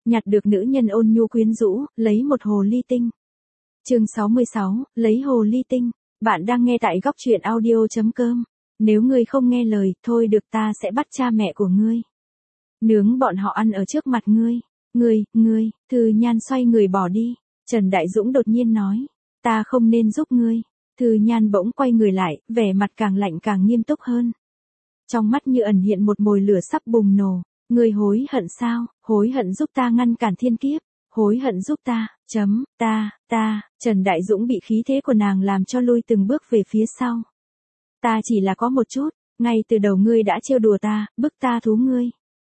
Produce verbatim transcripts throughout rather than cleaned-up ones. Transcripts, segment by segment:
nhặt được nữ nhân ôn nhu quyến rũ, lấy một hồ ly tinh. Chương sáu mươi sáu, lấy hồ ly tinh. Bạn đang nghe tại góc truyện audio chấm com. Nếu ngươi không nghe lời, thôi được, ta sẽ bắt cha mẹ của ngươi. Nướng bọn họ ăn ở trước mặt ngươi. Ngươi, ngươi, Thư Nhan xoay người bỏ đi. Trần Đại Dũng đột nhiên nói, ta không nên giúp ngươi. Thư Nhan bỗng quay người lại, vẻ mặt càng lạnh càng nghiêm túc hơn. Trong mắt như ẩn hiện một mồi lửa sắp bùng nổ. Ngươi hối hận sao? Hối hận giúp ta ngăn cản thiên kiếp. Hối hận giúp ta, chấm, ta, ta, Trần Đại Dũng bị khí thế của nàng làm cho lui từng bước về phía sau. Ta chỉ là có một chút, ngay từ đầu ngươi đã trêu đùa ta, bức ta thú ngươi.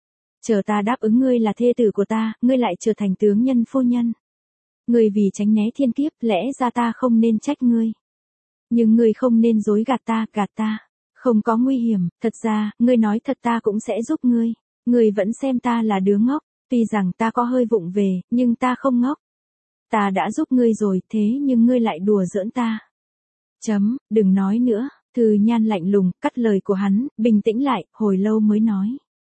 Chờ ta đáp ứng ngươi là thê tử của ta, ngươi lại trở thành tướng nhân phu nhân. Ngươi vì tránh né thiên kiếp, lẽ ra ta không nên trách ngươi. Nhưng ngươi không nên dối gạt ta, gạt ta. Không có nguy hiểm, thật ra, ngươi nói thật ta cũng sẽ giúp ngươi. Ngươi vẫn xem ta là đứa ngốc. Tuy rằng ta có hơi vụng về, nhưng ta không ngốc. Ta đã giúp ngươi rồi, thế nhưng ngươi lại đùa giỡn ta. Chấm, đừng nói nữa. Thư Nhan lạnh lùng, cắt lời của hắn, bình tĩnh lại, hồi lâu mới nói.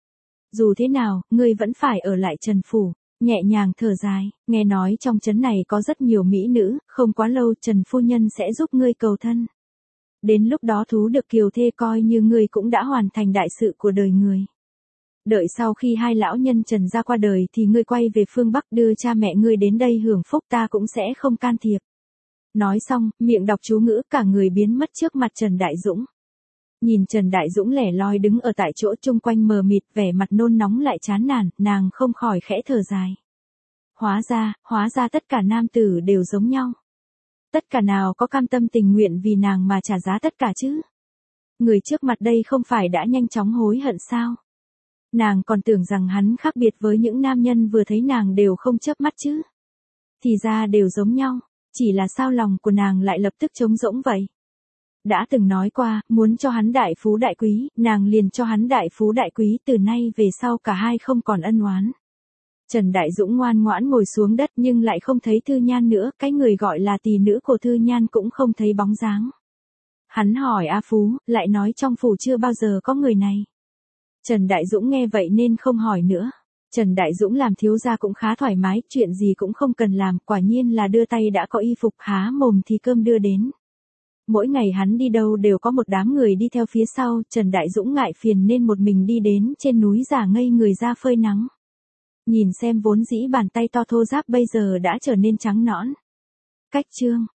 Dù thế nào, ngươi vẫn phải ở lại Trần Phủ. Nhẹ nhàng thở dài, nghe nói trong trấn này có rất nhiều mỹ nữ, không quá lâu Trần Phu Nhân sẽ giúp ngươi cầu thân. Đến lúc đó thú được kiều thê coi như ngươi cũng đã hoàn thành đại sự của đời người. Đợi sau khi hai lão nhân Trần gia qua đời thì ngươi quay về phương Bắc đưa cha mẹ ngươi đến đây hưởng phúc, ta cũng sẽ không can thiệp. Nói xong, miệng đọc chú ngữ, cả người biến mất trước mặt Trần Đại Dũng. Nhìn Trần Đại Dũng lẻ loi đứng ở tại chỗ chung quanh mờ mịt, vẻ mặt nôn nóng lại chán nản, nàng không khỏi khẽ thở dài. Hóa ra, hóa ra tất cả nam tử đều giống nhau. Tất cả nào có cam tâm tình nguyện vì nàng mà trả giá tất cả chứ? Người trước mặt đây không phải đã nhanh chóng hối hận sao? Nàng còn tưởng rằng hắn khác biệt với những nam nhân vừa thấy nàng đều không chớp mắt chứ. Thì ra đều giống nhau, chỉ là sao lòng của nàng lại lập tức trống rỗng vậy. Đã từng nói qua, muốn cho hắn đại phú đại quý, nàng liền cho hắn đại phú đại quý, từ nay về sau cả hai không còn ân oán. Trần Đại Dũng ngoan ngoãn ngồi xuống đất nhưng lại không thấy Thư Nhan nữa, cái người gọi là tỳ nữ của Thư Nhan cũng không thấy bóng dáng. Hắn hỏi A Phú, lại nói trong phủ chưa bao giờ có người này. Trần Đại Dũng nghe vậy nên không hỏi nữa. Trần Đại Dũng làm thiếu gia cũng khá thoải mái, chuyện gì cũng không cần làm, quả nhiên là đưa tay đã có y phục, há mồm thì cơm đưa đến. Mỗi ngày hắn đi đâu đều có một đám người đi theo phía sau, Trần Đại Dũng ngại phiền nên một mình đi đến trên núi giả ngây người ra phơi nắng. Nhìn xem vốn dĩ bàn tay to thô ráp bây giờ đã trở nên trắng nõn. Cách chương